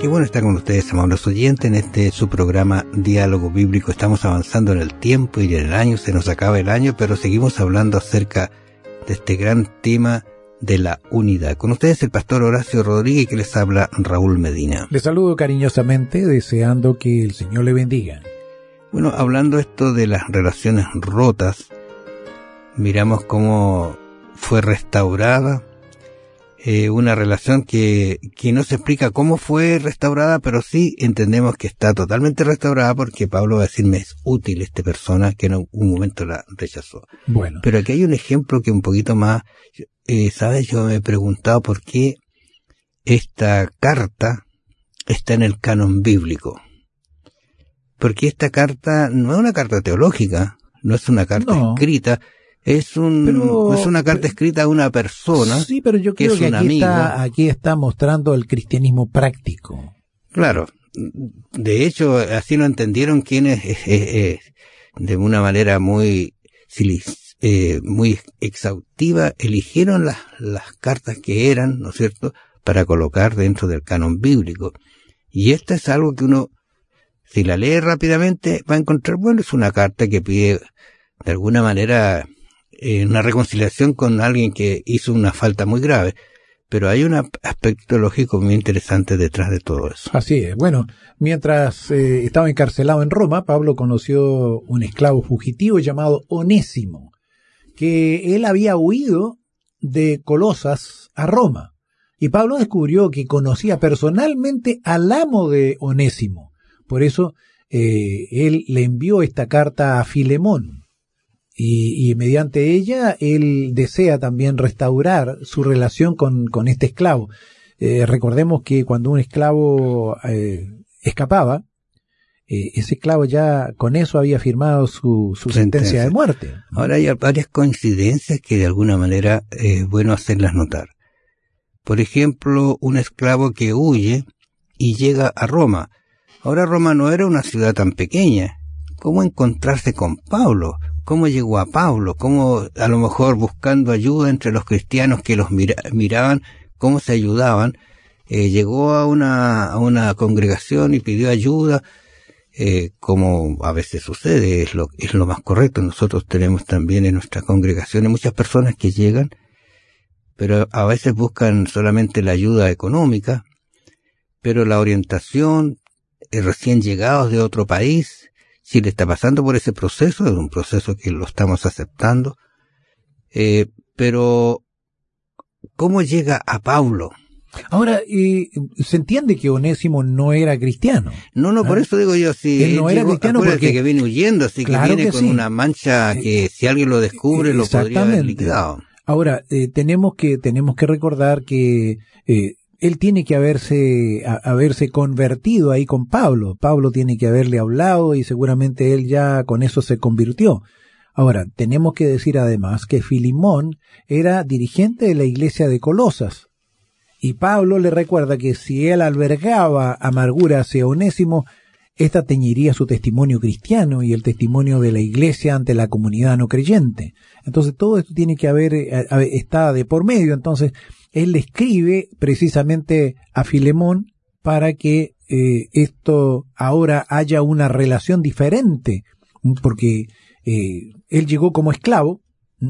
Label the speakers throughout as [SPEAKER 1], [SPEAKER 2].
[SPEAKER 1] Qué bueno estar con ustedes, amables oyentes, en su programa Diálogo Bíblico. Estamos avanzando en el tiempo y en el año, se nos acaba el año, pero seguimos hablando acerca de este gran tema de la unidad. Con ustedes el pastor Horacio Rodríguez, que les habla Raúl Medina.
[SPEAKER 2] Les saludo cariñosamente, deseando que el Señor le bendiga.
[SPEAKER 1] Bueno, hablando esto de las relaciones rotas, miramos cómo fue restaurada una relación que no se explica cómo fue restaurada, pero sí entendemos que está totalmente restaurada porque Pablo va a decir, me es útil esta persona que en un momento la rechazó.
[SPEAKER 2] Bueno.
[SPEAKER 1] Pero aquí hay un ejemplo que un poquito más, ¿sabes? Yo me he preguntado por qué esta carta está en el canon bíblico. Porque esta carta no es una carta teológica, no es una carta escrita, es una carta escrita a una persona.
[SPEAKER 2] Sí, pero yo creo que aquí está mostrando el cristianismo práctico.
[SPEAKER 1] Claro. De hecho, así lo entendieron quienes, de una manera muy exhaustiva, eligieron las cartas que eran, ¿no es cierto?, para colocar dentro del canon bíblico. Y esta es algo que uno, si la lee rápidamente, va a encontrar, bueno, es una carta que pide, de alguna manera, una reconciliación con alguien que hizo una falta muy grave, pero hay un aspecto teológico muy interesante detrás de todo eso.
[SPEAKER 2] Así es. Bueno, mientras estaba encarcelado en Roma, Pablo conoció un esclavo fugitivo llamado Onésimo, que él había huido de Colosas a Roma, y Pablo descubrió que conocía personalmente al amo de Onésimo. Por eso él le envió esta carta a Filemón. Y mediante ella él desea también restaurar su relación con este esclavo. Recordemos que cuando un esclavo escapaba, ese esclavo ya con eso había firmado su sentencia de muerte.
[SPEAKER 1] Ahora hay varias coincidencias que de alguna manera es bueno hacerlas notar. Por ejemplo, un esclavo que huye y llega a Roma. Ahora Roma no era una ciudad tan pequeña. ¿Cómo encontrarse con Pablo? ¿Cómo llegó a Pablo? ¿Cómo, a lo mejor buscando ayuda entre los cristianos que los miraban, cómo se ayudaban? Llegó a una congregación y pidió ayuda, como a veces sucede, es lo más correcto. Nosotros tenemos también en nuestras congregaciones muchas personas que llegan, pero a veces buscan solamente la ayuda económica, pero la orientación, recién llegados de otro país, si le está pasando por ese proceso, es un proceso que lo estamos aceptando, pero ¿cómo llega a Pablo?
[SPEAKER 2] Ahora, se entiende que Onésimo no era cristiano.
[SPEAKER 1] No, por eso digo yo, si
[SPEAKER 2] él no era cristiano porque
[SPEAKER 1] que viene huyendo, así
[SPEAKER 2] claro
[SPEAKER 1] que viene con una mancha que si alguien lo descubre lo podría haber liquidado.
[SPEAKER 2] Ahora, tenemos que recordar que él tiene que haberse convertido ahí con Pablo. Pablo tiene que haberle hablado y seguramente él ya con eso se convirtió. Ahora, tenemos que decir además que Filemón era dirigente de la iglesia de Colosas. Y Pablo le recuerda que si él albergaba amargura hacia Onésimo, esta teñiría su testimonio cristiano y el testimonio de la iglesia ante la comunidad no creyente. Entonces todo esto tiene que está de por medio. Entonces él le escribe precisamente a Filemón para que esto ahora haya una relación diferente, porque él llegó como esclavo,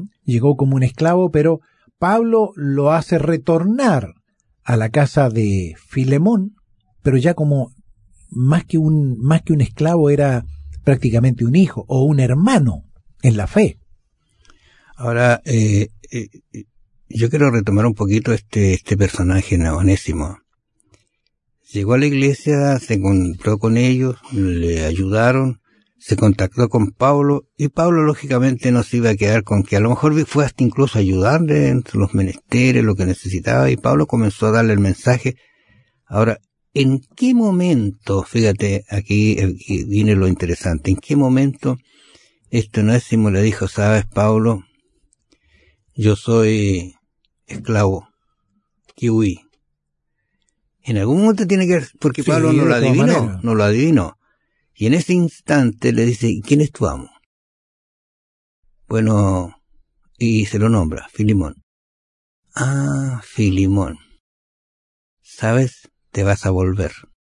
[SPEAKER 2] pero Pablo lo hace retornar a la casa de Filemón, pero ya como más que un esclavo era prácticamente un hijo o un hermano en la fe.
[SPEAKER 1] Ahora, yo quiero retomar un poquito este personaje Onésimo. Llegó a la iglesia, se encontró con ellos, le ayudaron, se contactó con Pablo, y Pablo lógicamente no se iba a quedar con que a lo mejor fue hasta incluso ayudarle en los menesteres, lo que necesitaba, y Pablo comenzó a darle el mensaje. Ahora, ¿en qué momento, fíjate, aquí viene lo interesante, en qué momento Onésimo le dijo, sabes, Pablo, yo soy esclavo, que huí? En algún momento tiene que ver, porque sí, Pablo no lo adivinó. Y en ese instante le dice, ¿quién es tu amo? Bueno, y se lo nombra, Filemón. Ah, Filemón. ¿Sabes? Te vas a volver.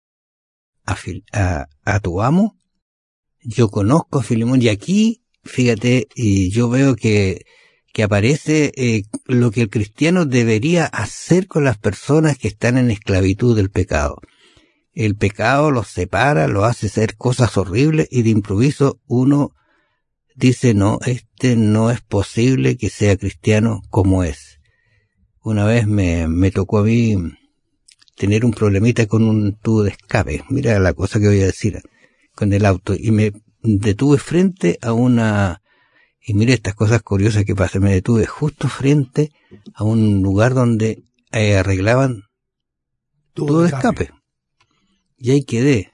[SPEAKER 1] a tu amo. Yo conozco a Filemón y aquí, fíjate, y yo veo que aparece lo que el cristiano debería hacer con las personas que están en esclavitud del pecado. El pecado los separa, los hace hacer cosas horribles y de improviso uno dice, no, no es posible que sea cristiano como es. Una vez me tocó a mí tener un problemita con un tubo de escape. Mira la cosa que voy a decir, con el auto. Y me detuve frente a y mira estas cosas curiosas que pasan. Me detuve justo frente a un lugar donde arreglaban tubo de escape. Y ahí quedé.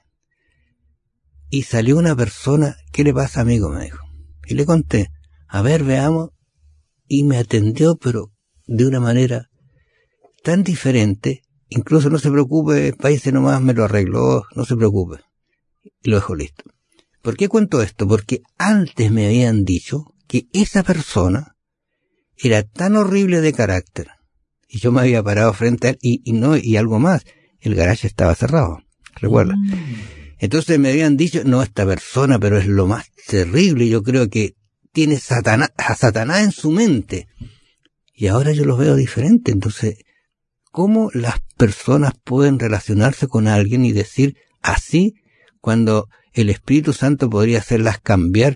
[SPEAKER 1] Y salió una persona, ¿qué le pasa, amigo? Me dijo. Y le conté, a ver, veamos. Y me atendió, pero de una manera tan diferente. Incluso no se preocupe, país nomás me lo arregló, no se preocupe. Y lo dejó listo. ¿Por qué cuento esto? Porque antes me habían dicho que esa persona era tan horrible de carácter. Y yo me había parado frente a él y algo más. El garaje estaba cerrado. Recuerda. Entonces me habían dicho, no, esta persona, pero es lo más terrible. Yo creo que tiene a Satanás en su mente. Y ahora yo los veo diferente. Entonces, ¿cómo las personas pueden relacionarse con alguien y decir así cuando el Espíritu Santo podría hacerlas cambiar?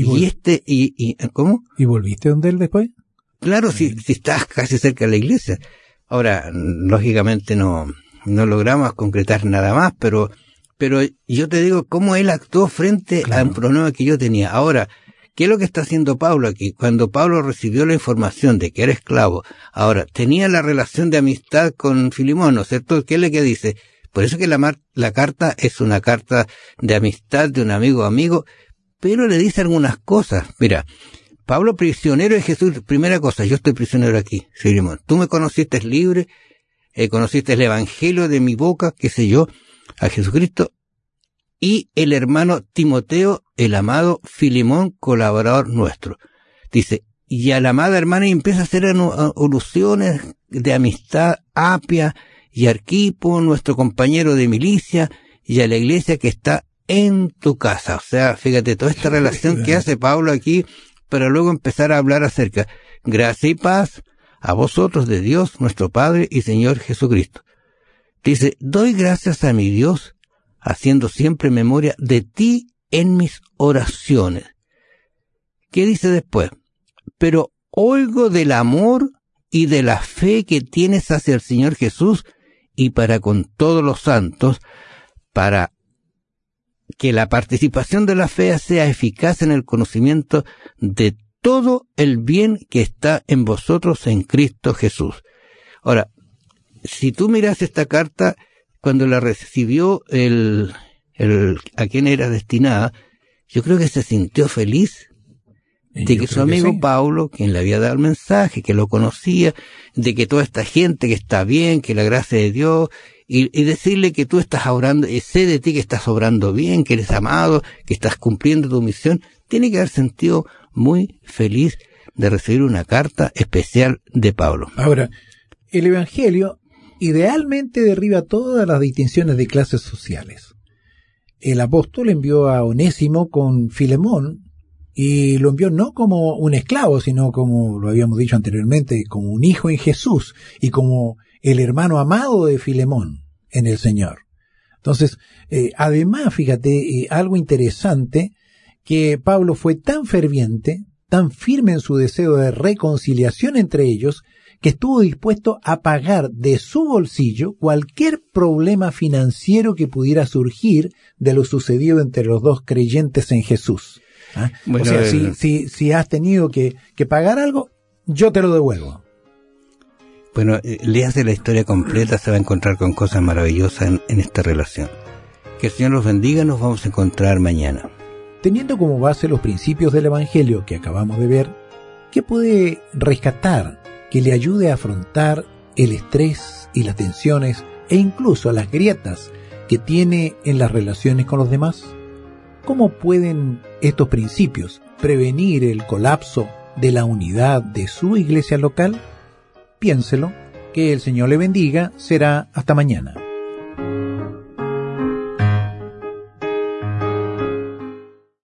[SPEAKER 1] ¿Cómo?
[SPEAKER 2] ¿Y volviste donde él después?
[SPEAKER 1] Claro, si estás casi cerca de la iglesia. Ahora, lógicamente no logramos concretar nada más, pero yo te digo cómo él actuó frente a un problema que yo tenía. Ahora, ¿qué es lo que está haciendo Pablo aquí? Cuando Pablo recibió la información de que era esclavo, ahora, tenía la relación de amistad con Filemón, ¿no es cierto? ¿Qué es lo que dice? Por eso que la carta es una carta de amistad de un amigo a amigo, pero le dice algunas cosas. Mira, Pablo, prisionero de Jesús, primera cosa, yo estoy prisionero aquí, Filemón. Tú me conociste libre, conociste el evangelio de mi boca, qué sé yo, a Jesucristo, y el hermano Timoteo, el amado Filemón, colaborador nuestro. Dice, y a la amada hermana, y empieza a hacer alusiones de amistad, Apia y Arquipo, nuestro compañero de milicia, y a la iglesia que está en tu casa. O sea, fíjate, toda esta relación que hace Pablo aquí, para luego empezar a hablar acerca, gracia y paz a vosotros de Dios, nuestro Padre y Señor Jesucristo. Dice, doy gracias a mi Dios, haciendo siempre memoria de ti en mis oraciones. ¿Qué dice después? Pero oigo del amor y de la fe que tienes hacia el Señor Jesús y para con todos los santos, para que la participación de la fe sea eficaz en el conocimiento de todo el bien que está en vosotros en Cristo Jesús. Ahora, si tú miras esta carta, cuando la recibió a quien era destinada, yo creo que se sintió feliz de que su amigo Pablo, quien le había dado el mensaje, que lo conocía, de que toda esta gente que está bien, que la gracia de Dios, y decirle que tú estás orando, y sé de ti que estás obrando bien, que eres amado, que estás cumpliendo tu misión, tiene que haber sentido muy feliz de recibir una carta especial de Pablo.
[SPEAKER 2] Ahora, el Evangelio idealmente derriba todas las distinciones de clases sociales. El apóstol envió a Onésimo con Filemón y lo envió no como un esclavo, sino como lo habíamos dicho anteriormente, como un hijo en Jesús y como el hermano amado de Filemón en el Señor. Entonces, además, fíjate, algo interesante, que Pablo fue tan ferviente, tan firme en su deseo de reconciliación entre ellos, que estuvo dispuesto a pagar de su bolsillo cualquier problema financiero que pudiera surgir de lo sucedido entre los dos creyentes en Jesús. ¿Ah? Bueno, o sea, si has tenido que pagar algo, yo te lo devuelvo.
[SPEAKER 1] Bueno, léase la historia completa, se va a encontrar con cosas maravillosas en esta relación. Que el Señor los bendiga, nos vamos a encontrar mañana.
[SPEAKER 2] Teniendo como base los principios del Evangelio que acabamos de ver, ¿qué puede rescatar que le ayude a afrontar el estrés y las tensiones e incluso las grietas que tiene en las relaciones con los demás? ¿Cómo pueden estos principios prevenir el colapso de la unidad de su iglesia local? Piénselo, que el Señor le bendiga, será hasta mañana.